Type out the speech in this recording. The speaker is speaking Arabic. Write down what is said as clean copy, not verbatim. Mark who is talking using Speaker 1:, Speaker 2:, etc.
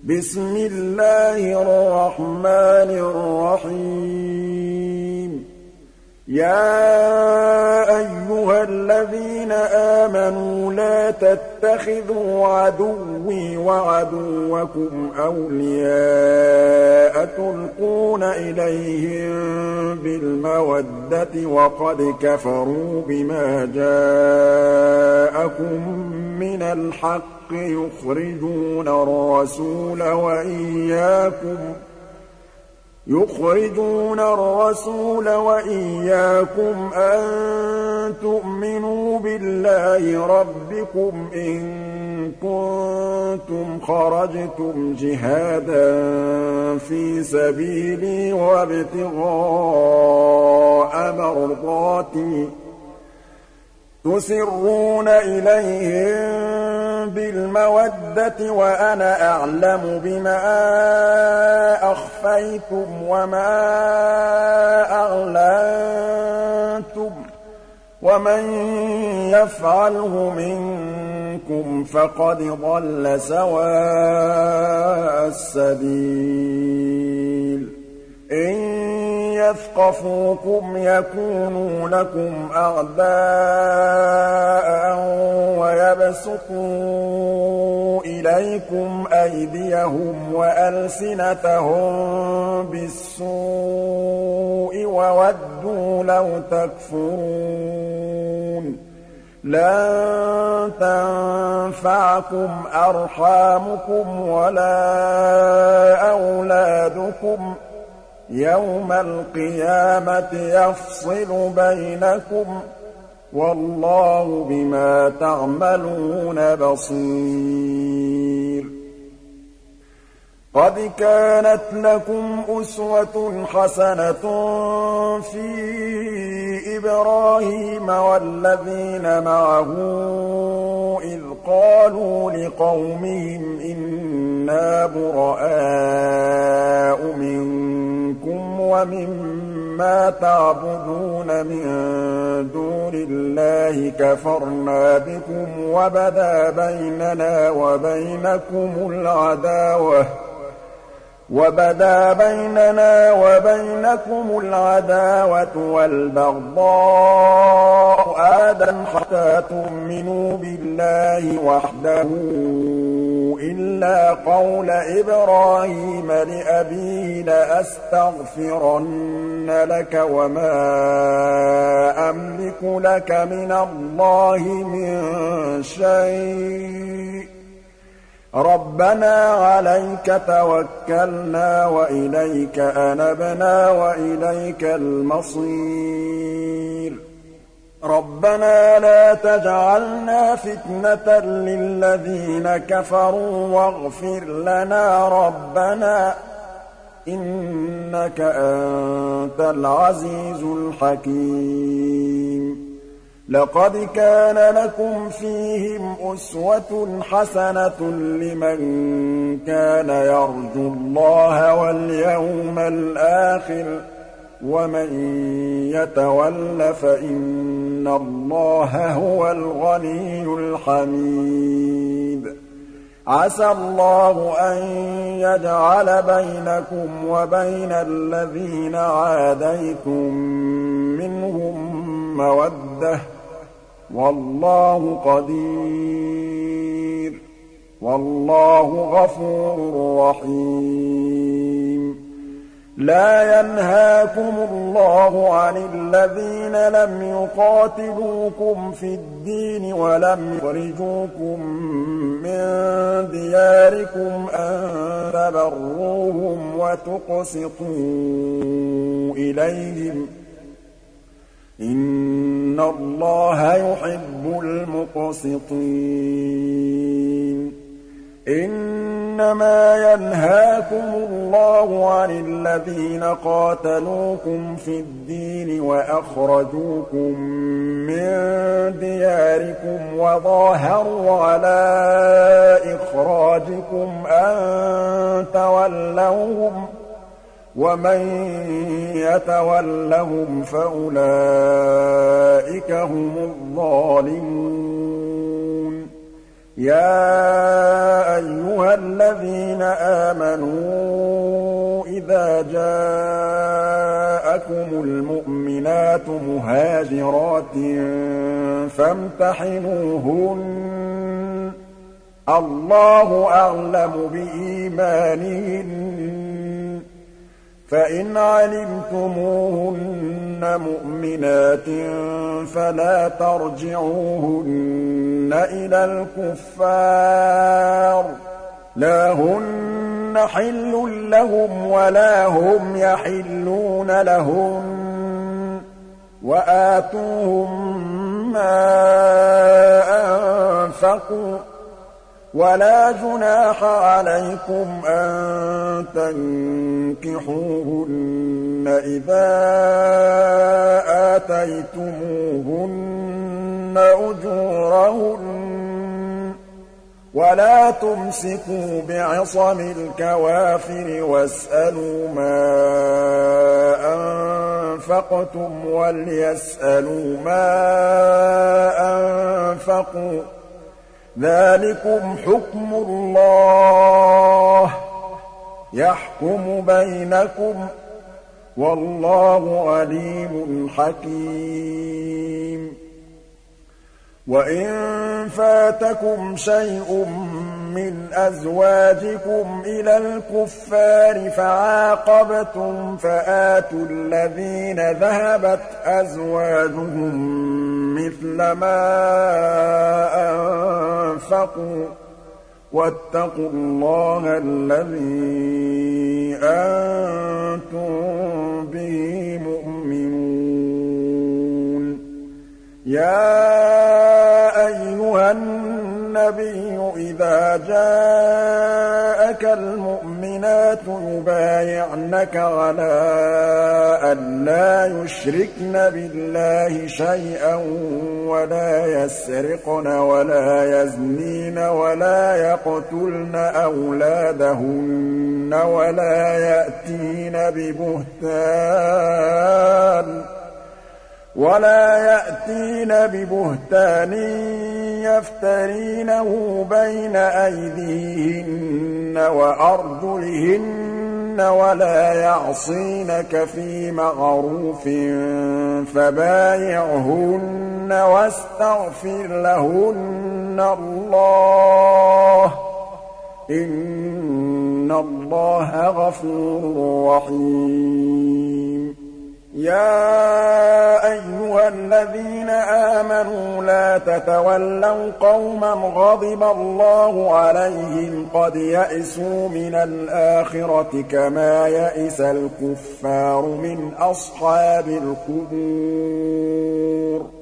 Speaker 1: بسم الله الرحمن الرحيم يا أيها الذين آمنوا لا تتخذوا عدوي وعدوكم أولياء تلقون إليهم بالمودة وقد كفروا بما جاءكم من الحق يخرجون الرسول وإياكم أن تؤمنوا بالله ربكم إن كنتم خرجتم جهادا في سبيلي وابتغاء مرضاتي تسرون إليهم بالمودة وأنا أعلم بما أخفيتم وما أعلنتم ومن يفعله منكم فقد ضل سواء السبيل إن يثقفوكم يكونوا لكم أعداء ويبسطوا إليكم أيديهم وألسنتهم بالسوء وودوا لو تكفرون لن تنفعكم أرحامكم ولا أولادكم يوم القيامة يفصل بينكم والله بما تعملون بصير قد كانت لكم أسوة حسنة في إبراهيم والذين معه إذ قالوا لقومهم إنا براء منكم ومما تعبدون من دون الله كفرنا بكم وبدا بيننا وبينكم العداوة والبغضاء أبدا حتى تؤمنوا بالله وحده إلا قول إبراهيم لأبيه لأستغفرن لك وما أملك لك من الله من شيء ربنا عليك توكلنا وإليك أنبنا وإليك المصير ربنا لا تجعلنا فتنة للذين كفروا واغفر لنا ربنا إنك أنت العزيز الحكيم لقد كان لكم فيهم أسوة حسنة لمن كان يرجو الله واليوم الآخر ومن يتول فإن الله هو الغني الحميد عسى الله أن يجعل بينكم وبين الذين عاديتم منهم مودة والله قدير والله غفور رحيم لا ينهاكم الله عن الذين لم يقاتلوكم في الدين ولم يخرجوكم من دياركم أن تبروهم وتقسطوا إليهم إن الله يحب المقسطين إنما ينهاكم الله عن الذين قاتلوكم في الدين وأخرجوكم من دياركم وظاهروا على إخراجكم أن تولوهم ومن يتولهم فأولئك هم الظالمون يَا أَيُّهَا الَّذِينَ آمَنُوا إِذَا جَاءَكُمُ الْمُؤْمِنَاتُ مُهَاجِرَاتٍ فَامْتَحِنُوهُنَّ ۖ اللَّهُ أَعْلَمُ بِإِيمَانِهِنَّ ۖ فَإِنْ عَلِمْتُمُوهُنَّ مُؤْمِنَاتٍ فَلَا تَرْجِعُوهُنَّ إِلَى الْكُفَّارِ ۖ لَا هُنَّ حِلٌّ لَّهُمْ وَلَا هُمْ يَحِلُّونَ لَهُنَّ ۖ وَآتُوهُم مَّا أَنفَقُوا ۚ وَلَا جُنَاحَ عَلَيْكُمْ أَن تَنكِحُوهُنَّ إِذَا آتَيْتُمُوهُنَّ أُجُورَهُنَّ ۚ وَلَا تُمْسِكُوا بِعِصَمِ الْكَوَافِرِ وَاسْأَلُوا مَا أَنفَقْتُمْ وَلْيَسْأَلُوا مَا أَنفَقُوا ۚ ذَٰلِكُمْ حُكْمُ اللَّهِ ۖ يَحْكُمُ بَيْنَكُمْ ۚ وَاللَّهُ عَلِيمٌ حَكِيمٌ. وَإِن فَاتَكُمْ شَيْءٌ مِّنْ أَزْوَاجِكُمْ إِلَى الْكُفَّارِ فَعَاقَبْتُمْ فَآتُوا الَّذِينَ ذَهَبَتْ أَزْوَاجُهُم مِّثْلَ مَا أَنفَقُوا ۚ وَاتَّقُوا اللَّهَ الَّذِي أَنتُم بِهِ مُؤْمِنُونَ. يَا أَيُّهَا النَّبِيُّ إِذَا جَاءَكَ الْمُؤْمِنَاتُ يُبَايِعْنَكَ عَلَىٰ أَن لَّا يُشْرِكْنَ بِاللَّهِ شَيْئًا وَلَا يَسْرِقْنَ وَلَا يَزْنِينَ وَلَا يَقْتُلْنَ أَوْلَادَهُنَّ وَلَا يَأْتِينَ بِبُهْتَانٍ يَفْتَرِينَهُ بَيْنَ أَيْدِيهِنَّ وَأَرْجُلِهِنَّ وَلَا يَعْصِينَكَ فِي مَعْرُوفٍ فَبَايِعْهُنَّ وَاسْتَغْفِرْ لَهُنَّ اللَّهَ ۖ إِنَّ اللَّهَ غَفُورٌ رَّحِيمٌ. يَا أَيُّهَا الَّذِينَ آمَنُوا لَا تَتَوَلَّوْا قَوْمًا غَضِبَ اللَّهُ عَلَيْهِمْ قَدْ يَئِسُوا مِنَ الْآخِرَةِ كَمَا يَئِسَ الْكُفَّارُ مِنْ أَصْحَابِ الْقُبُورِ